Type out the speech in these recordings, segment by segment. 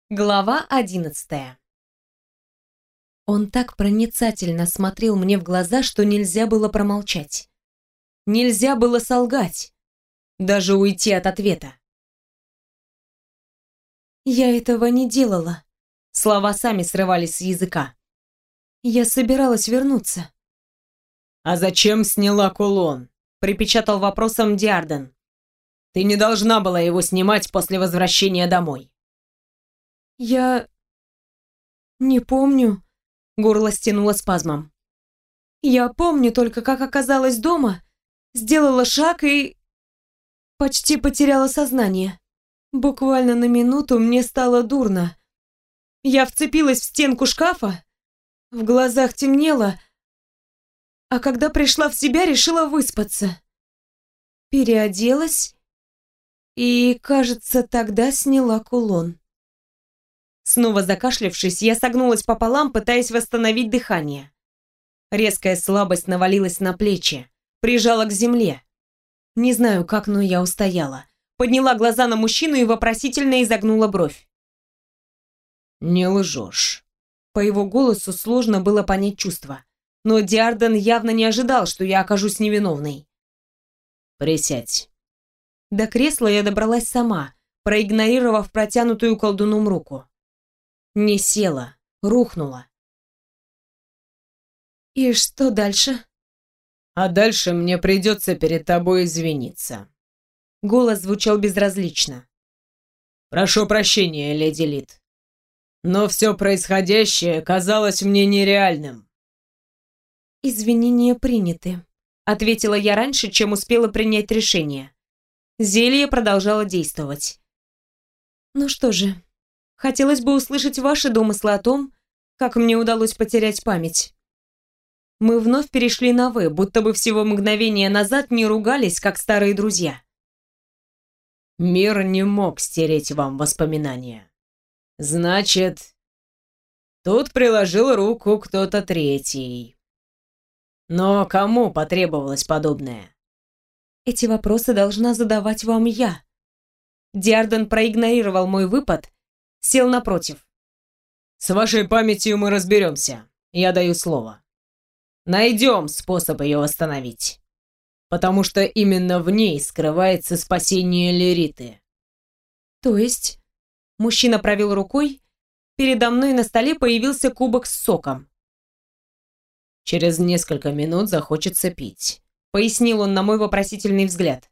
Глава 11. Он так проницательно смотрел мне в глаза, что нельзя было промолчать. Нельзя было солгать, даже уйти от ответа. «Я этого не делала». Слова сами срывались с языка. «Я собиралась вернуться». «А зачем сняла кулон?» — припечатал вопросом Диарден. «Ты не должна была его снимать после возвращения домой». «Я... не помню», — горло стянуло спазмом. «Я помню только, как оказалась дома, сделала шаг и... почти потеряла сознание. Буквально на минуту мне стало дурно. Я вцепилась в стенку шкафа, в глазах темнело, а когда пришла в себя, решила выспаться. Переоделась и, кажется, тогда сняла кулон». Снова закашлявшись, я согнулась пополам, пытаясь восстановить дыхание. Резкая слабость навалилась на плечи, прижала к земле. Не знаю как, но я устояла. Подняла глаза на мужчину и вопросительно изогнула бровь. «Не лжешь». По его голосу сложно было понять чувства. Но Диарден явно не ожидал, что я окажусь невиновной. «Присядь». До кресла я добралась сама, проигнорировав протянутую колдуном руку. Не села, рухнула. «И что дальше?» «А дальше мне придется перед тобой извиниться». Голос звучал безразлично. «Прошу прощения, леди Лид. Но все происходящее казалось мне нереальным». «Извинения приняты», — ответила я раньше, чем успела принять решение. Зелье продолжало действовать. «Ну что же, хотелось бы услышать ваши домыслы о том, как мне удалось потерять память». Мы вновь перешли на «вы», будто бы всего мгновения назад не ругались, как старые друзья. Мир не мог стереть вам воспоминания. Значит, тут приложил руку кто-то третий. Но кому потребовалось подобное? Эти вопросы должна задавать вам я. Диарден проигнорировал мой выпад, сел напротив. С вашей памятью мы разберемся, я даю слово. Найдем способ ее восстановить. Потому что именно в ней скрывается спасение Лериты. То есть... Мужчина провел рукой, передо мной на столе появился кубок с соком. Через несколько минут захочется пить, пояснил он на мой вопросительный взгляд.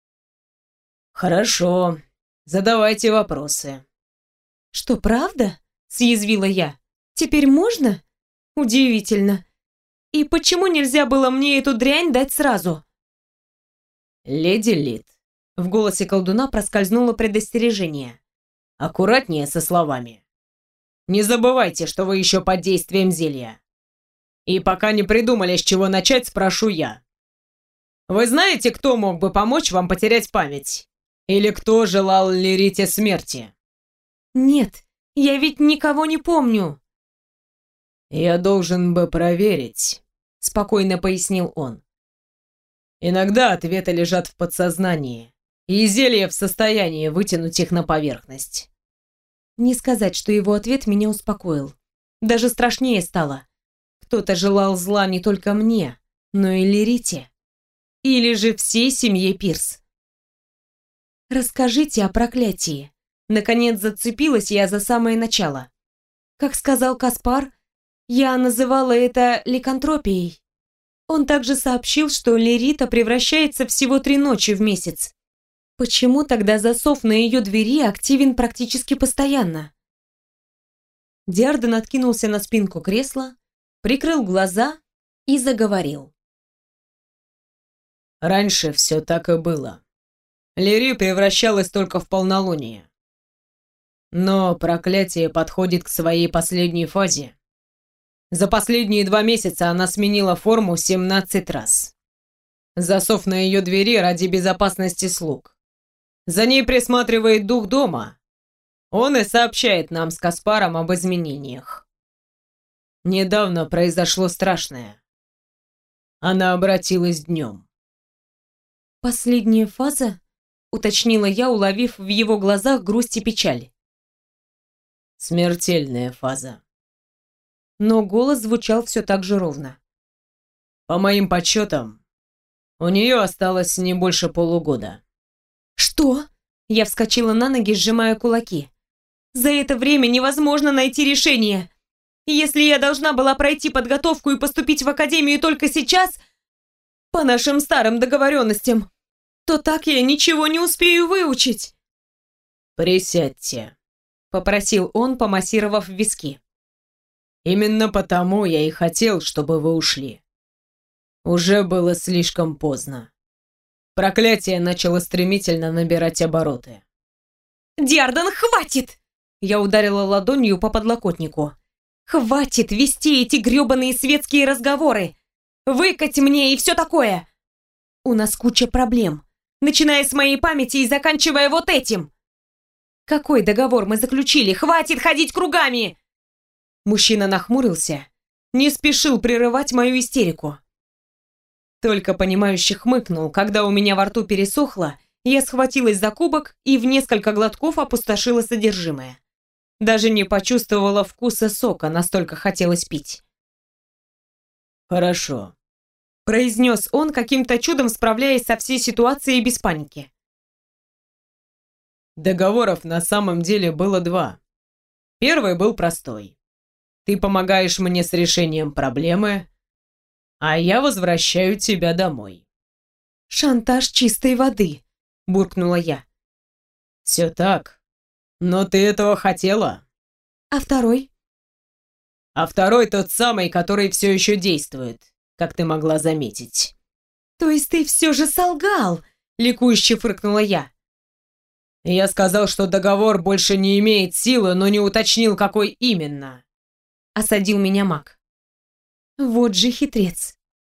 Хорошо, задавайте вопросы. Что, правда? Съязвила я. Теперь можно? Удивительно. И почему нельзя было мне эту дрянь дать сразу? Леди Лид, в голосе колдуна проскользнуло предостережение. Аккуратнее со словами. Не забывайте, что вы еще под действием зелья. И пока не придумали, с чего начать, спрошу я. Вы знаете, кто мог бы помочь вам потерять память? Или кто желал Лерите смерти? Нет, я ведь никого не помню. Я должен бы проверить, спокойно пояснил он. Иногда ответы лежат в подсознании, и зелье в состоянии вытянуть их на поверхность. Не сказать, что его ответ меня успокоил. Даже страшнее стало. Кто-то желал зла не только мне, но и Лерите. Или же всей семье Пирс. «Расскажите о проклятии». Наконец зацепилась я за самое начало. Как сказал Каспар, я называла это ликантропией. Он также сообщил, что Лерита превращается всего 3 ночи в месяц. Почему тогда засов на ее двери активен практически постоянно? Диарден откинулся на спинку кресла, прикрыл глаза и заговорил. Раньше все так и было. Лери превращалась только в полнолуние. Но проклятие подходит к своей последней фазе. За последние 2 месяца она сменила форму 17 раз. Засов на ее двери ради безопасности слуг. За ней присматривает дух дома. Он и сообщает нам с Каспаром об изменениях. Недавно произошло страшное. Она обратилась днем. «Последняя фаза?» — уточнила я, уловив в его глазах грусть и печаль. Смертельная фаза. Но голос звучал все так же ровно. По моим подсчетам, у нее осталось не больше полугода. Что? Я вскочила на ноги, сжимая кулаки. За это время невозможно найти решение. Если я должна была пройти подготовку и поступить в академию только сейчас, по нашим старым договоренностям, то так я ничего не успею выучить. «Присядьте», — попросил он, помассировав виски. «Именно потому я и хотел, чтобы вы ушли. Уже было слишком поздно. Проклятие начало стремительно набирать обороты». «Диардан, хватит!» Я ударила ладонью по подлокотнику. «Хватит вести эти грёбаные светские разговоры! Выкать мне и все такое! У нас куча проблем, начиная с моей памяти и заканчивая вот этим! Какой договор мы заключили? Хватит ходить кругами!» Мужчина нахмурился, не спешил прерывать мою истерику. Только понимающе хмыкнул, когда у меня во рту пересохло, я схватилась за кубок и в несколько глотков опустошила содержимое. Даже не почувствовала вкуса сока, настолько хотелось пить. «Хорошо», — произнес он, каким-то чудом справляясь со всей ситуацией без паники. договоров на самом деле было два. Первый был простой. Ты помогаешь мне с решением проблемы, а я возвращаю тебя домой. «Шантаж чистой воды», — буркнула я. Все так, но ты этого хотела. «А второй?» А второй тот самый, который все еще действует, как ты могла заметить. «То есть ты все же солгал?» — ликующе фыркнула я. Я сказал, что договор больше не имеет силы, но не уточнил, какой именно. Осадил меня маг. Вот же хитрец.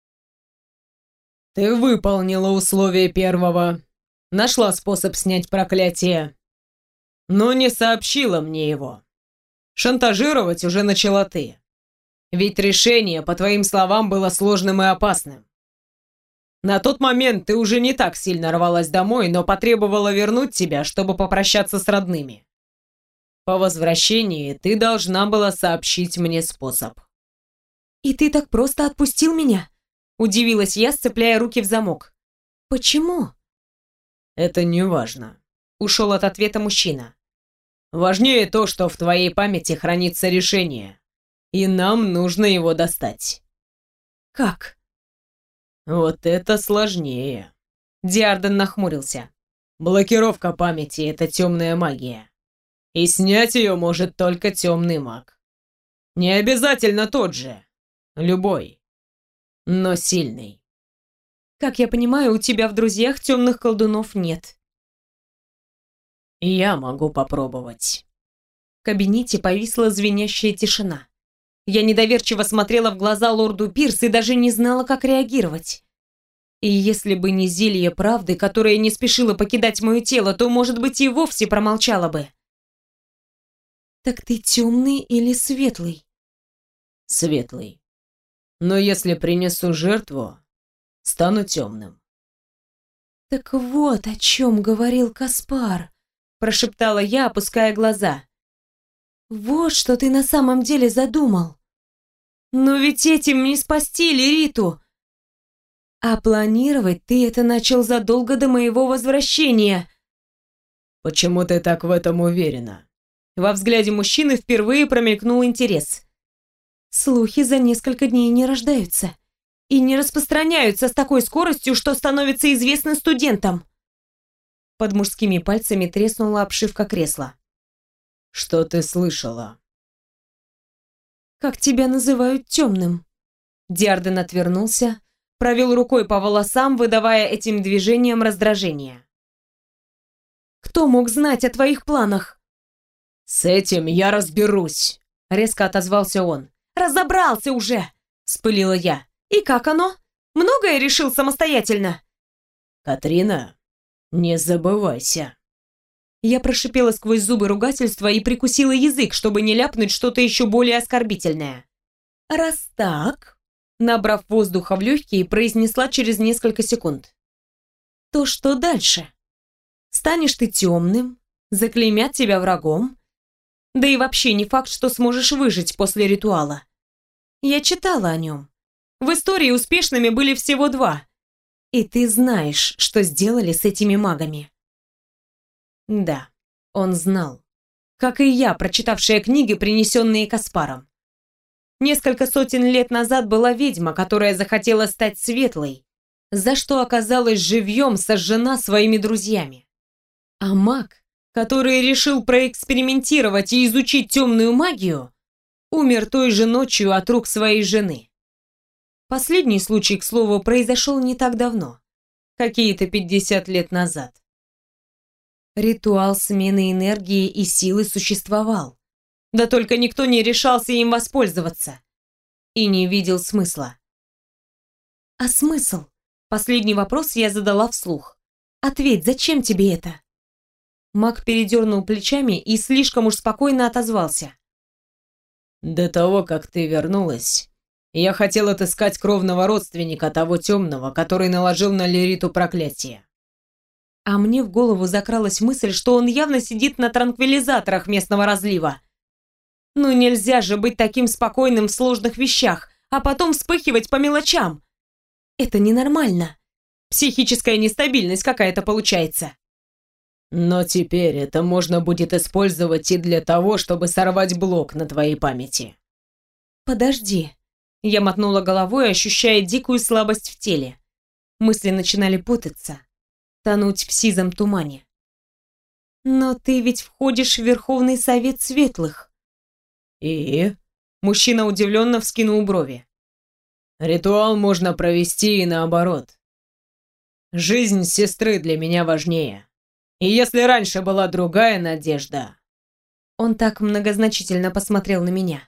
Ты выполнила условие первого, нашла способ снять проклятие, но не сообщила мне его. Шантажировать уже начала ты. Ведь решение, по твоим словам, было сложным и опасным. На тот момент ты уже не так сильно рвалась домой, но потребовала вернуть тебя, чтобы попрощаться с родными. По возвращении ты должна была сообщить мне способ. «И ты так просто отпустил меня?» — удивилась я, сцепляя руки в замок. «Почему?» Это не важно. Ушел от ответа мужчина. Важнее то, что в твоей памяти хранится решение, и нам нужно его достать. «Как?» Вот это сложнее. Диарден нахмурился. Блокировка памяти — это темная магия. И снять ее может только темный маг. Не обязательно тот же. Любой. Но сильный. «Как я понимаю, у тебя в друзьях темных колдунов нет». Я могу попробовать. В кабинете повисла звенящая тишина. Я недоверчиво смотрела в глаза лорду Пирс и даже не знала, как реагировать. И если бы не зелье правды, которое не спешило покидать мое тело, то, может быть, и вовсе промолчала бы. «Так ты темный или светлый?» Светлый. Но если принесу жертву, стану темным. «Так вот о чем говорил Каспар», — прошептала я, опуская глаза. «Вот что ты на самом деле задумал. Но ведь этим не спасти Лериту. А планировать ты это начал задолго до моего возвращения». Почему ты так в этом уверена? Во взгляде мужчины впервые промелькнул интерес. «Слухи за несколько дней не рождаются и не распространяются с такой скоростью, что становятся известны студентам». Под мужскими пальцами треснула обшивка кресла. Что ты слышала? «Как тебя называют темным?» Диарден отвернулся, провел рукой по волосам, выдавая этим движением раздражение. «Кто мог знать о твоих планах?» «С этим я разберусь», — резко отозвался он. «Разобрался уже!» — вспылила я. «И как оно? Многое решил самостоятельно?» «Катрина, не забывайся». Я прошипела сквозь зубы ругательства и прикусила язык, чтобы не ляпнуть что-то еще более оскорбительное. «Раз так», — набрав воздуха в легкие, произнесла через несколько секунд. «То что дальше? Станешь ты темным, заклеймят тебя врагом, Да и вообще не факт, что сможешь выжить после ритуала. Я читала о нем. В истории успешными были всего 2. И ты знаешь, что сделали с этими магами. Да, он знал. Как и я, прочитавшая книги, принесенные Каспаром. Несколько сотен лет назад была ведьма, которая захотела стать светлой, за что оказалась живьем сожжена своими друзьями. А маг, который решил проэкспериментировать и изучить темную магию, умер той же ночью от рук своей жены. Последний случай, к слову, произошел не так давно, какие-то 50 лет назад. Ритуал смены энергии и силы существовал, да только никто не решался им воспользоваться и не видел смысла. А смысл? Последний вопрос я задала вслух. Ответь, зачем тебе это? Маг передернул плечами и слишком уж спокойно отозвался. До того, как ты вернулась, я хотел отыскать кровного родственника того темного, который наложил на Лериту проклятие. А мне в голову закралась мысль, что он явно сидит на транквилизаторах местного разлива. Ну нельзя же быть таким спокойным в сложных вещах, а потом вспыхивать по мелочам. Это ненормально. Психическая нестабильность какая-то получается. Но теперь это можно будет использовать и для того, чтобы сорвать блок на твоей памяти. Подожди. Я мотнула головой, ощущая дикую слабость в теле. Мысли начинали путаться, тонуть в сизом тумане. Но ты ведь входишь в Верховный Совет Светлых. И? Мужчина удивленно вскинул брови. Ритуал можно провести и наоборот. Жизнь сестры для меня важнее. И если раньше была другая надежда... Он так многозначительно посмотрел на меня.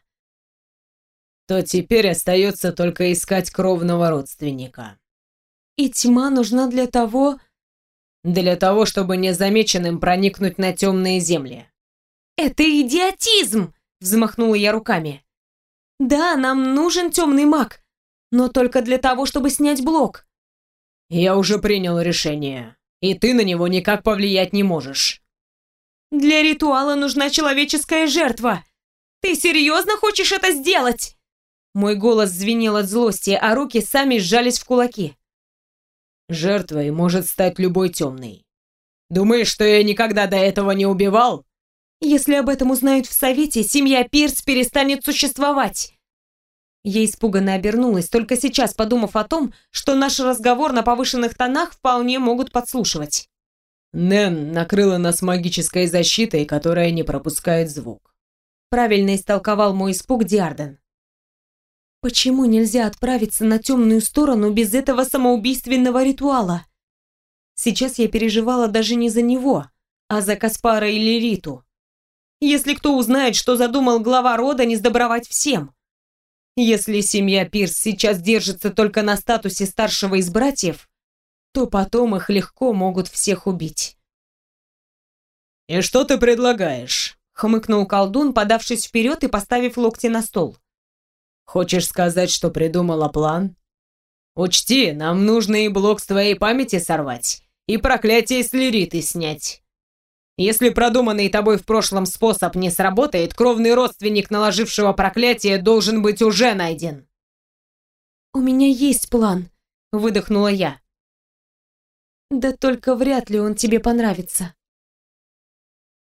То теперь остается только искать кровного родственника. И тьма нужна для того... Для того, чтобы незамеченным проникнуть на темные земли. Это идиотизм! Взмахнула я руками. Да, нам нужен темный маг, но только для того, чтобы снять блок. Я уже принял решение, и ты на него никак повлиять не можешь. Для ритуала нужна человеческая жертва. Ты серьезно хочешь это сделать? Мой голос звенел от злости, а руки сами сжались в кулаки. Жертвой может стать любой темный. Думаешь, что я никогда до этого не убивал? Если об этом узнают в совете, семья Пирс перестанет существовать. Я испуганно обернулась, только сейчас подумав о том, что наш разговор на повышенных тонах вполне могут подслушивать. Нэн накрыла нас магической защитой, которая не пропускает звук. Правильно истолковал мой испуг Диарден. Почему нельзя отправиться на темную сторону без этого самоубийственного ритуала? Сейчас я переживала даже не за него, а за Каспара и Лериту. Если кто узнает, что задумал глава рода, не сдобровать всем. Если семья Пирс сейчас держится только на статусе старшего из братьев, то потом их легко могут всех убить. «И что ты предлагаешь?» — хмыкнул колдун, подавшись вперед и поставив локти на стол. «Хочешь сказать, что придумала план? Учти, нам нужно и блок с твоей памяти сорвать, и проклятие с Лериты снять. Если продуманный тобой в прошлом способ не сработает, кровный родственник наложившего проклятие должен быть уже найден». «У меня есть план», — выдохнула я. «Да только вряд ли он тебе понравится».